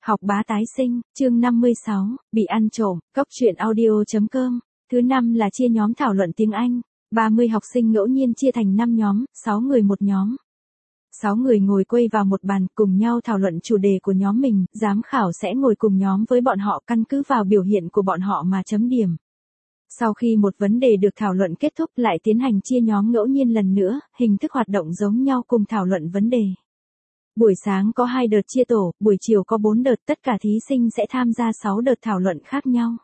Học bá tái sinh, chương 56, bị ăn trộm, cốc truyện audio.com. Thứ 5 là chia nhóm thảo luận tiếng Anh. 30 học sinh ngẫu nhiên chia thành 5 nhóm, 6 người một nhóm. 6 người ngồi quây vào một bàn, cùng nhau thảo luận chủ đề của nhóm mình, giám khảo sẽ ngồi cùng nhóm với bọn họ căn cứ vào biểu hiện của bọn họ mà chấm điểm. Sau khi một vấn đề được thảo luận kết thúc lại tiến hành chia nhóm ngẫu nhiên lần nữa, hình thức hoạt động giống nhau cùng thảo luận vấn đề. Buổi sáng có 2 đợt chia tổ, buổi chiều có 4 đợt, tất cả thí sinh sẽ tham gia 6 đợt thảo luận khác nhau.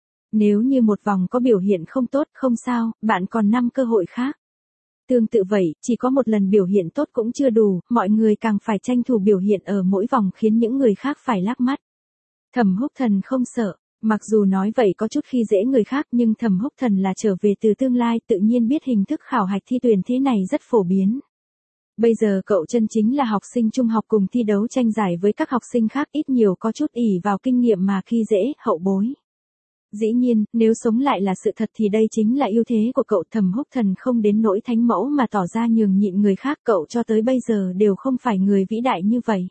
Nếu như một vòng có biểu hiện không tốt, không sao, bạn còn 5 cơ hội khác. Tương tự vậy, chỉ có một lần biểu hiện tốt cũng chưa đủ, mọi người càng phải tranh thủ biểu hiện ở mỗi vòng khiến những người khác phải lắc mắt. Thẩm Húc Thần không sợ, mặc dù nói vậy có chút khi dễ người khác nhưng Thẩm Húc Thần là trở về từ tương lai tự nhiên biết hình thức khảo hạch thi tuyển thế này rất phổ biến. Bây giờ cậu chân chính là học sinh trung học cùng thi đấu tranh giải với các học sinh khác ít nhiều có chút ỷ vào kinh nghiệm mà khi dễ, hậu bối. Dĩ nhiên, nếu sống lại là sự thật thì đây chính là ưu thế của cậu. Thẩm Húc Thần không đến nỗi thánh mẫu mà tỏ ra nhường nhịn người khác, cậu cho tới bây giờ đều không phải người vĩ đại như vậy.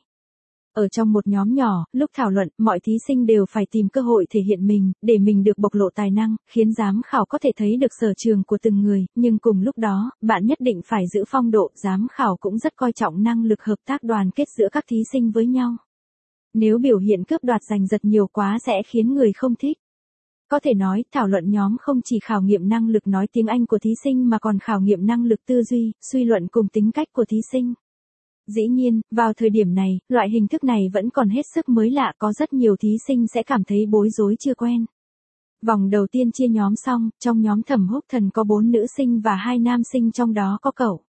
Ở trong một nhóm nhỏ, lúc thảo luận, mọi thí sinh đều phải tìm cơ hội thể hiện mình, để mình được bộc lộ tài năng, khiến giám khảo có thể thấy được sở trường của từng người, nhưng cùng lúc đó, bạn nhất định phải giữ phong độ, giám khảo cũng rất coi trọng năng lực hợp tác đoàn kết giữa các thí sinh với nhau. Nếu biểu hiện cướp đoạt giành giật nhiều quá sẽ khiến người không thích. Có thể nói, thảo luận nhóm không chỉ khảo nghiệm năng lực nói tiếng Anh của thí sinh mà còn khảo nghiệm năng lực tư duy, suy luận cùng tính cách của thí sinh. Dĩ nhiên, vào thời điểm này, loại hình thức này vẫn còn hết sức mới lạ, có rất nhiều thí sinh sẽ cảm thấy bối rối chưa quen. Vòng đầu tiên chia nhóm xong, trong nhóm Thẩm Húc Thần có 4 nữ sinh và 2 nam sinh, trong đó có cậu.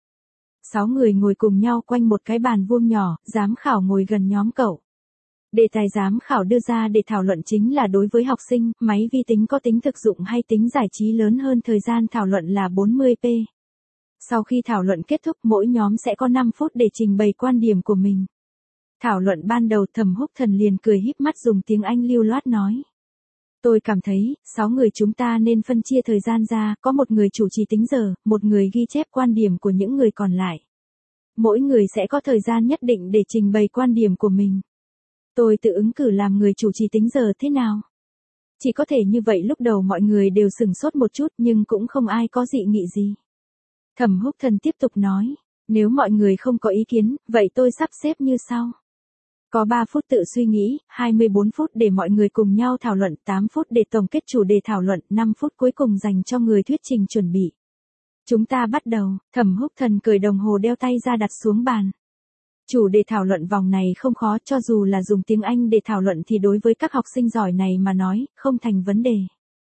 6 người ngồi cùng nhau quanh một cái bàn vuông nhỏ, giám khảo ngồi gần nhóm cậu. Đề tài giám khảo đưa ra để thảo luận chính là đối với học sinh, máy vi tính có tính thực dụng hay tính giải trí lớn hơn, thời gian thảo luận là 40p. Sau khi thảo luận kết thúc, mỗi nhóm sẽ có 5 phút để trình bày quan điểm của mình. Thảo luận ban đầu, Thẩm Húc Thần liền cười híp mắt dùng tiếng Anh lưu loát nói. Tôi cảm thấy, 6 người chúng ta nên phân chia thời gian ra, có một người chủ trì tính giờ, một người ghi chép quan điểm của những người còn lại. Mỗi người sẽ có thời gian nhất định để trình bày quan điểm của mình. Tôi tự ứng cử làm người chủ trì tính giờ thế nào? Chỉ có thể như vậy. Lúc đầu mọi người đều sửng sốt một chút nhưng cũng không ai có dị nghị gì. Thẩm Húc Thần tiếp tục nói, nếu mọi người không có ý kiến, vậy tôi sắp xếp như sau. Có 3 phút tự suy nghĩ, 24 phút để mọi người cùng nhau thảo luận, 8 phút để tổng kết chủ đề thảo luận, 5 phút cuối cùng dành cho người thuyết trình chuẩn bị. Chúng ta bắt đầu. Thẩm Húc Thần cởi đồng hồ đeo tay ra đặt xuống bàn. Chủ đề thảo luận vòng này không khó, cho dù là dùng tiếng Anh để thảo luận thì đối với các học sinh giỏi này mà nói, không thành vấn đề.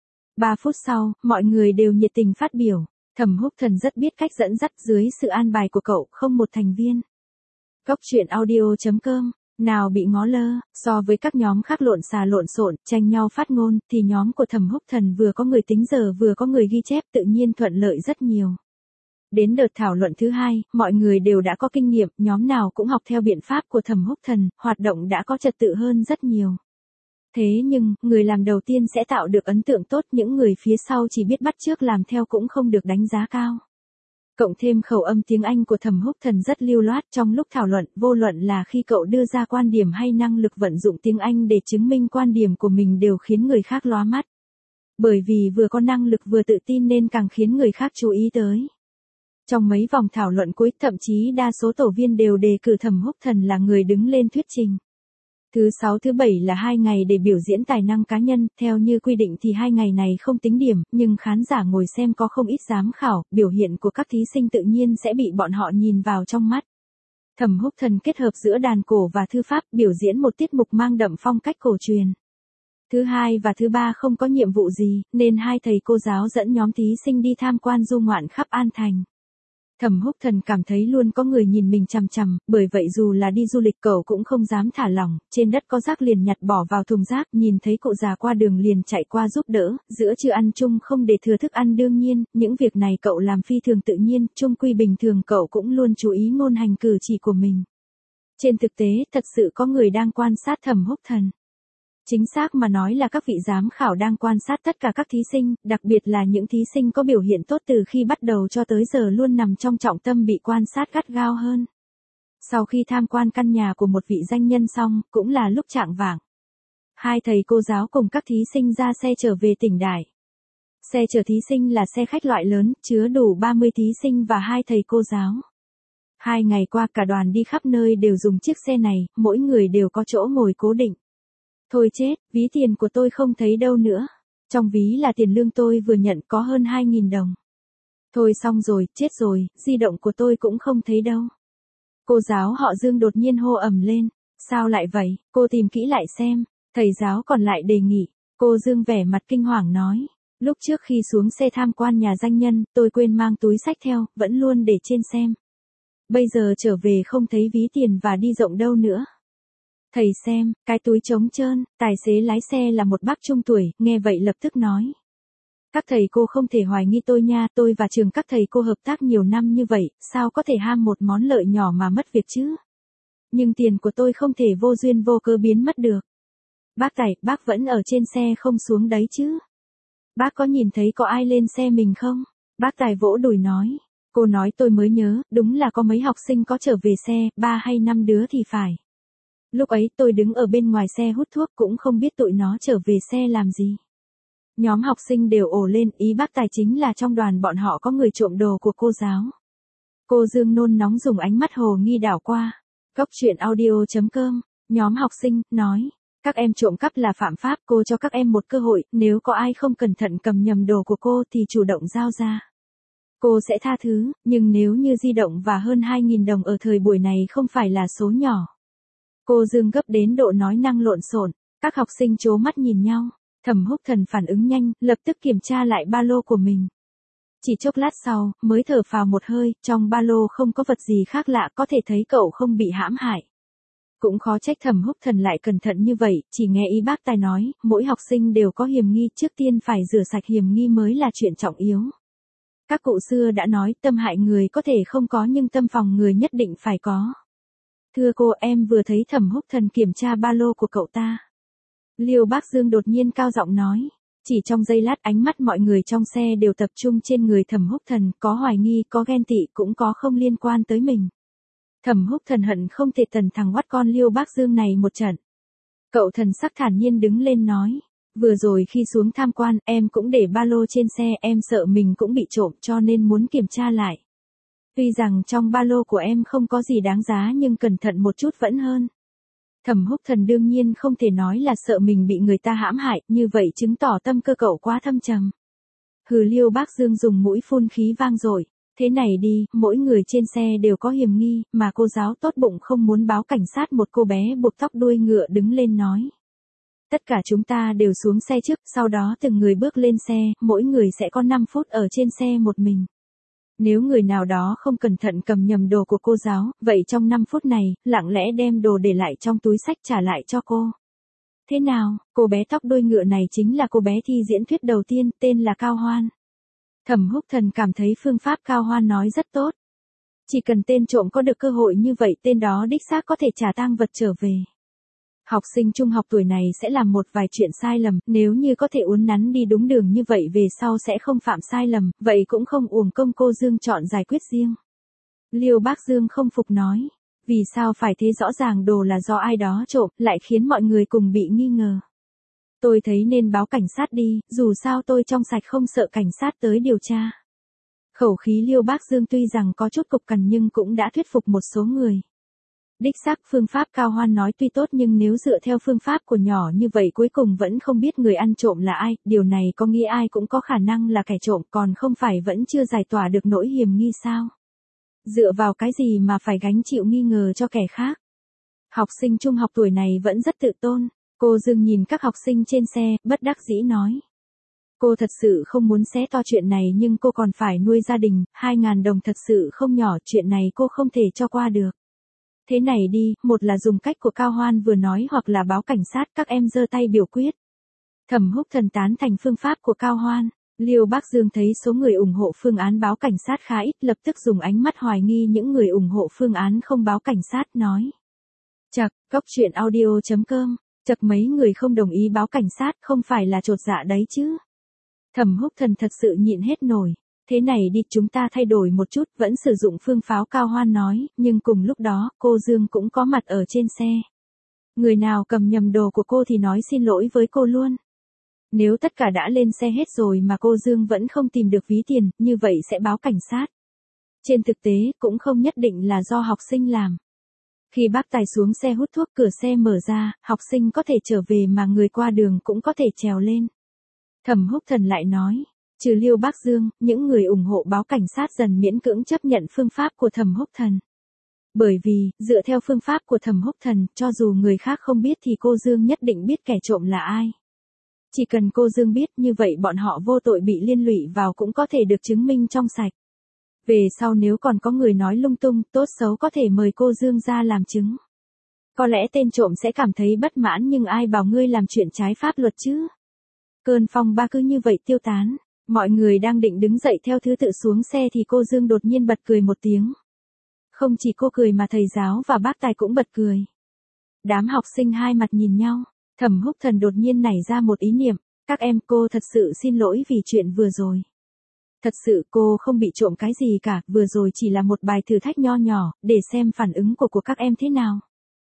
3 phút sau, mọi người đều nhiệt tình phát biểu. Thẩm Húc Thần rất biết cách dẫn dắt, dưới sự an bài của cậu, không một thành viên. Cốc truyện audio.com, nào bị ngó lơ, so với các nhóm khác lộn xà lộn xộn, tranh nhau phát ngôn, thì nhóm của Thẩm Húc Thần vừa có người tính giờ vừa có người ghi chép, tự nhiên thuận lợi rất nhiều. Đến đợt thảo luận thứ 2, mọi người đều đã có kinh nghiệm, nhóm nào cũng học theo biện pháp của Thẩm Húc Thần, hoạt động đã có trật tự hơn rất nhiều. Thế nhưng, người làm đầu tiên sẽ tạo được ấn tượng tốt, những người phía sau chỉ biết bắt chước làm theo cũng không được đánh giá cao. Cộng thêm khẩu âm tiếng Anh của Thẩm Húc Thần rất lưu loát, trong lúc thảo luận, vô luận là khi cậu đưa ra quan điểm hay năng lực vận dụng tiếng Anh để chứng minh quan điểm của mình đều khiến người khác lóa mắt. Bởi vì vừa có năng lực vừa tự tin nên càng khiến người khác chú ý tới. Trong mấy vòng thảo luận cuối, thậm chí đa số tổ viên đều đề cử Thẩm Húc Thần là người đứng lên thuyết trình. Thứ 6 thứ 7 là 2 ngày để biểu diễn tài năng cá nhân, theo như quy định thì 2 ngày này không tính điểm, nhưng khán giả ngồi xem có không ít giám khảo, biểu hiện của các thí sinh tự nhiên sẽ bị bọn họ nhìn vào trong mắt. Thẩm Húc Thần kết hợp giữa đàn cổ và thư pháp, biểu diễn một tiết mục mang đậm phong cách cổ truyền. Thứ 2 và thứ 3 không có nhiệm vụ gì, nên 2 thầy cô giáo dẫn nhóm thí sinh đi tham quan du ngoạn khắp An Thành. Thẩm Húc Thần cảm thấy luôn có người nhìn mình chằm chằm, bởi vậy dù là đi du lịch cậu cũng không dám thả lỏng, trên đất có rác liền nhặt bỏ vào thùng rác, nhìn thấy cụ già qua đường liền chạy qua giúp đỡ, giữa trưa ăn chung không để thừa thức ăn, đương nhiên, những việc này cậu làm phi thường tự nhiên, chung quy bình thường cậu cũng luôn chú ý ngôn hành cử chỉ của mình. Trên thực tế, thật sự có người đang quan sát Thẩm Húc Thần. Chính xác mà nói là các vị giám khảo đang quan sát tất cả các thí sinh, đặc biệt là những thí sinh có biểu hiện tốt từ khi bắt đầu cho tới giờ luôn nằm trong trọng tâm bị quan sát gắt gao hơn. Sau khi tham quan căn nhà của một vị danh nhân xong, cũng là lúc chạng vạng. Hai thầy cô giáo cùng các thí sinh ra xe trở về tỉnh Đại. Xe chở thí sinh là xe khách loại lớn, chứa đủ 30 thí sinh và hai thầy cô giáo. 2 ngày qua cả đoàn đi khắp nơi đều dùng chiếc xe này, mỗi người đều có chỗ ngồi cố định. Thôi chết, ví tiền của tôi không thấy đâu nữa. Trong ví là tiền lương tôi vừa nhận có hơn 2.000 đồng. Thôi xong rồi, chết rồi, di động của tôi cũng không thấy đâu. Cô giáo họ Dương đột nhiên hô ầm lên. Sao lại vậy, cô tìm kỹ lại xem. Thầy giáo còn lại đề nghị. Cô Dương vẻ mặt kinh hoàng nói. Lúc trước khi xuống xe tham quan nhà danh nhân, tôi quên mang túi xách theo, vẫn luôn để trên xem. Bây giờ trở về không thấy ví tiền và đi rộng đâu nữa. Thầy xem, cái túi trống trơn, tài xế lái xe là một bác trung tuổi, nghe vậy lập tức nói. Các thầy cô không thể hoài nghi tôi nha, tôi và trường các thầy cô hợp tác nhiều năm như vậy, sao có thể ham một món lợi nhỏ mà mất việc chứ? Nhưng tiền của tôi không thể vô duyên vô cớ biến mất được. Bác Tài, bác vẫn ở trên xe không xuống đấy chứ? Bác có nhìn thấy có ai lên xe mình không? Bác Tài vỗ đùi nói. Cô nói tôi mới nhớ, đúng là có mấy học sinh có trở về xe, 3 hay 5 đứa thì phải. Lúc ấy tôi đứng ở bên ngoài xe hút thuốc cũng không biết tụi nó trở về xe làm gì. Nhóm học sinh đều ồ lên, ý bác Tài chính là trong đoàn bọn họ có người trộm đồ của cô giáo. Cô Dương nôn nóng dùng ánh mắt hồ nghi đảo qua. Cốc truyện audio.com, nhóm học sinh, nói. Các em trộm cắp là phạm pháp, cô cho các em một cơ hội, nếu có ai không cẩn thận cầm nhầm đồ của cô thì chủ động giao ra. Cô sẽ tha thứ, nhưng nếu như di động và hơn 2.000 đồng ở thời buổi này không phải là số nhỏ. Cô Dương gấp đến độ nói năng lộn xộn, các học sinh trố mắt nhìn nhau. Thẩm Húc Thần phản ứng nhanh, lập tức kiểm tra lại ba lô của mình. Chỉ chốc lát sau, mới thở phào một hơi, trong ba lô không có vật gì khác lạ, có thể thấy cậu không bị hãm hại. Cũng khó trách Thẩm Húc Thần lại cẩn thận như vậy, chỉ nghe ý bác Tài nói, mỗi học sinh đều có hiểm nghi, trước tiên phải rửa sạch hiểm nghi mới là chuyện trọng yếu. Các cụ xưa đã nói, tâm hại người có thể không có nhưng tâm phòng người nhất định phải có. Thưa cô, em vừa thấy Thẩm Húc Thần kiểm tra ba lô của cậu ta. Liêu Bác Dương đột nhiên cao giọng nói. Chỉ trong giây lát ánh mắt mọi người trong xe đều tập trung trên người Thẩm Húc Thần, có hoài nghi, có ghen tị, cũng có không liên quan tới mình. Thẩm Húc Thần hận không thể tần thằng oắt con Liêu Bác Dương này một trận. Cậu thần sắc thản nhiên đứng lên nói. Vừa rồi khi xuống tham quan, em cũng để ba lô trên xe, em sợ mình cũng bị trộm cho nên muốn kiểm tra lại. Tuy rằng trong ba lô của em không có gì đáng giá nhưng cẩn thận một chút vẫn hơn. Thẩm Húc Thần đương nhiên không thể nói là sợ mình bị người ta hãm hại, như vậy chứng tỏ tâm cơ cậu quá thâm trầm. Hừ, Liêu Bác Dương dùng mũi phun khí vang dội. Thế này đi, mỗi người trên xe đều có hiểm nghi, mà cô giáo tốt bụng không muốn báo cảnh sát, một cô bé buộc tóc đuôi ngựa đứng lên nói. Tất cả chúng ta đều xuống xe trước, sau đó từng người bước lên xe, mỗi người sẽ có 5 phút ở trên xe một mình. Nếu người nào đó không cẩn thận cầm nhầm đồ của cô giáo, vậy trong 5 phút này, lặng lẽ đem đồ để lại trong túi xách trả lại cho cô. Thế nào, cô bé tóc đuôi ngựa này chính là cô bé thi diễn thuyết đầu tiên, tên là Cao Hoan. Thẩm Húc Thần cảm thấy phương pháp Cao Hoan nói rất tốt. Chỉ cần tên trộm có được cơ hội như vậy, tên đó đích xác có thể trả tang vật trở về. Học sinh trung học tuổi này sẽ làm một vài chuyện sai lầm, nếu như có thể uốn nắn đi đúng đường như vậy về sau sẽ không phạm sai lầm, vậy cũng không uổng công cô Dương chọn giải quyết riêng. Liêu Bác Dương không phục nói, vì sao phải thế, rõ ràng đồ là do ai đó trộm, lại khiến mọi người cùng bị nghi ngờ. Tôi thấy nên báo cảnh sát đi, dù sao tôi trong sạch không sợ cảnh sát tới điều tra. Khẩu khí Liêu Bác Dương tuy rằng có chút cục cằn nhưng cũng đã thuyết phục một số người. Đích xác phương pháp Cao Hoan nói tuy tốt nhưng nếu dựa theo phương pháp của nhỏ như vậy cuối cùng vẫn không biết người ăn trộm là ai, điều này có nghĩa ai cũng có khả năng là kẻ trộm, còn không phải vẫn chưa giải tỏa được nỗi hiểm nghi sao? Dựa vào cái gì mà phải gánh chịu nghi ngờ cho kẻ khác? Học sinh trung học tuổi này vẫn rất tự tôn. Cô Dương nhìn các học sinh trên xe, bất đắc dĩ nói. Cô thật sự không muốn xé to chuyện này nhưng cô còn phải nuôi gia đình, 2.000 đồng thật sự không nhỏ, chuyện này cô không thể cho qua được. Thế này đi, một là dùng cách của Cao Hoan vừa nói hoặc là báo cảnh sát, các em giơ tay biểu quyết. Thẩm Húc Thần tán thành phương pháp của Cao Hoan. Liêu Bác Dương thấy số người ủng hộ phương án báo cảnh sát khá ít, lập tức dùng ánh mắt hoài nghi những người ủng hộ phương án không báo cảnh sát, nói. Chậc, Cốc truyện audio.com, chậc mấy người không đồng ý báo cảnh sát không phải là chột dạ đấy chứ. Thẩm Húc Thần thật sự nhịn hết nổi. Thế này đi, chúng ta thay đổi một chút, vẫn sử dụng phương pháo, Cao Hoan nói, nhưng cùng lúc đó, cô Dương cũng có mặt ở trên xe. Người nào cầm nhầm đồ của cô thì nói xin lỗi với cô luôn. Nếu tất cả đã lên xe hết rồi mà cô Dương vẫn không tìm được ví tiền, như vậy sẽ báo cảnh sát. Trên thực tế, cũng không nhất định là do học sinh làm. Khi bác tài xuống xe hút thuốc, cửa xe mở ra, học sinh có thể trở về mà người qua đường cũng có thể trèo lên. Thẩm Húc Thần lại nói, trừ Liêu Bác Dương, những người ủng hộ báo cảnh sát dần miễn cưỡng chấp nhận phương pháp của Thẩm Húc Thần. Bởi vì, dựa theo phương pháp của Thẩm Húc Thần, cho dù người khác không biết thì cô Dương nhất định biết kẻ trộm là ai. Chỉ cần cô Dương biết, như vậy bọn họ vô tội bị liên lụy vào cũng có thể được chứng minh trong sạch. Về sau nếu còn có người nói lung tung, tốt xấu có thể mời cô Dương ra làm chứng. Có lẽ tên trộm sẽ cảm thấy bất mãn, nhưng ai bảo ngươi làm chuyện trái pháp luật chứ. Cơn phong ba cứ như vậy tiêu tán. Mọi người đang định đứng dậy theo thứ tự xuống xe thì cô Dương đột nhiên bật cười một tiếng. Không chỉ cô cười mà thầy giáo và bác tài cũng bật cười. Đám học sinh hai mặt nhìn nhau. Thẩm Húc Thần đột nhiên nảy ra một ý niệm. Các em, cô thật sự xin lỗi vì chuyện vừa rồi. Thật sự cô không bị trộm cái gì cả, vừa rồi chỉ là một bài thử thách nho nhỏ, để xem phản ứng của các em thế nào.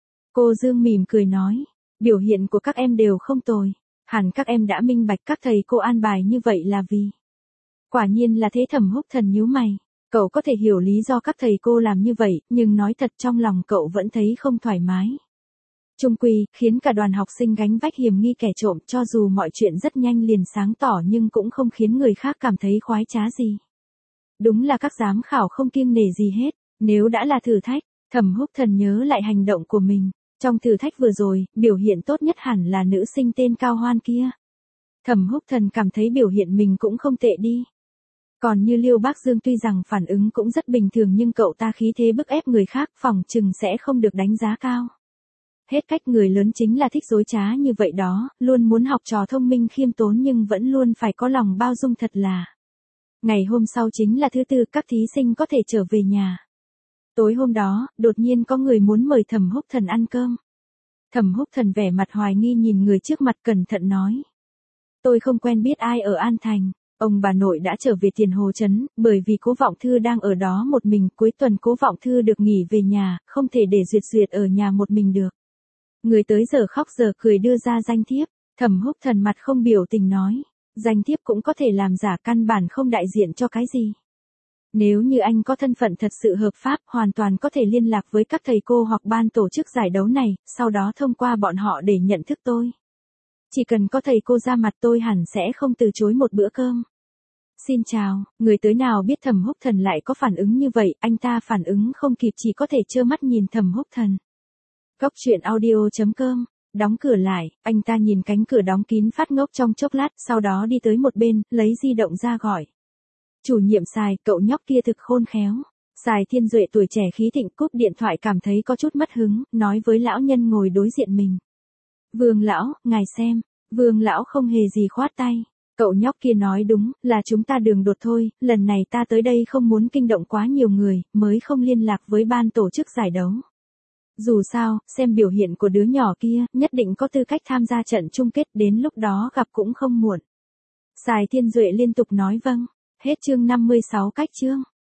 Cô Dương mỉm cười nói, biểu hiện của các em đều không tồi. Hẳn các em đã minh bạch các thầy cô an bài như vậy là vì. Quả nhiên là thế. Thẩm Húc Thần nhíu mày. Cậu có thể hiểu lý do các thầy cô làm như vậy, nhưng nói thật trong lòng cậu vẫn thấy không thoải mái. Chung quy, khiến cả đoàn học sinh gánh vác hiểm nghi kẻ trộm, cho dù mọi chuyện rất nhanh liền sáng tỏ nhưng cũng không khiến người khác cảm thấy khoái trá gì. Đúng là các giám khảo không kiêng nể gì hết. Nếu đã là thử thách, Thẩm Húc Thần nhớ lại hành động của mình. Trong thử thách vừa rồi, biểu hiện tốt nhất hẳn là nữ sinh tên Cao Hoan kia. Thẩm Húc Thần cảm thấy biểu hiện mình cũng không tệ đi. Còn như Liêu Bác Dương tuy rằng phản ứng cũng rất bình thường nhưng cậu ta khí thế bức ép người khác, phỏng chừng sẽ không được đánh giá cao. Hết cách, người lớn chính là thích dối trá như vậy đó, luôn muốn học trò thông minh khiêm tốn nhưng vẫn luôn phải có lòng bao dung thật là. Ngày hôm sau chính là thứ tư, các thí sinh có thể trở về nhà. Tối hôm đó, đột nhiên có người muốn mời Thẩm Húc Thần ăn cơm. Thẩm Húc Thần vẻ mặt hoài nghi nhìn người trước mặt, cẩn thận nói. Tôi không quen biết ai ở An Thành. Ông bà nội đã trở về Tiền Hồ Trấn, bởi vì Cố Vọng Thư đang ở đó một mình, cuối tuần Cố Vọng Thư được nghỉ về nhà, không thể để Duyệt Duyệt ở nhà một mình được. Người tới giờ khóc giờ cười đưa ra danh thiếp. Thẩm Húc Thần mặt không biểu tình nói, danh thiếp cũng có thể làm giả, căn bản không đại diện cho cái gì. Nếu như anh có thân phận thật sự hợp pháp, hoàn toàn có thể liên lạc với các thầy cô hoặc ban tổ chức giải đấu này, sau đó thông qua bọn họ để nhận thức tôi. Chỉ cần có thầy cô ra mặt tôi hẳn sẽ không từ chối một bữa cơm. Xin chào, người tới nào biết Thẩm Húc Thần lại có phản ứng như vậy, anh ta phản ứng không kịp chỉ có thể trơ mắt nhìn Thẩm Húc Thần. Góc truyện audio.com, đóng cửa lại, anh ta nhìn cánh cửa đóng kín phát ngốc trong chốc lát, sau đó đi tới một bên, lấy di động ra gọi. Chủ nhiệm Sài, cậu nhóc kia thực khôn khéo. Sài Thiên Duệ tuổi trẻ khí thịnh cúp điện thoại cảm thấy có chút mất hứng, nói với lão nhân ngồi đối diện mình. Vương lão, ngài xem. Vương lão không hề gì khoát tay. Cậu nhóc kia nói đúng, là chúng ta đường đột thôi, lần này ta tới đây không muốn kinh động quá nhiều người, mới không liên lạc với ban tổ chức giải đấu. Dù sao, xem biểu hiện của đứa nhỏ kia, nhất định có tư cách tham gia trận chung kết, đến lúc đó gặp cũng không muộn. Sài Thiên Duệ liên tục nói vâng. Hết chương 56 cách chương.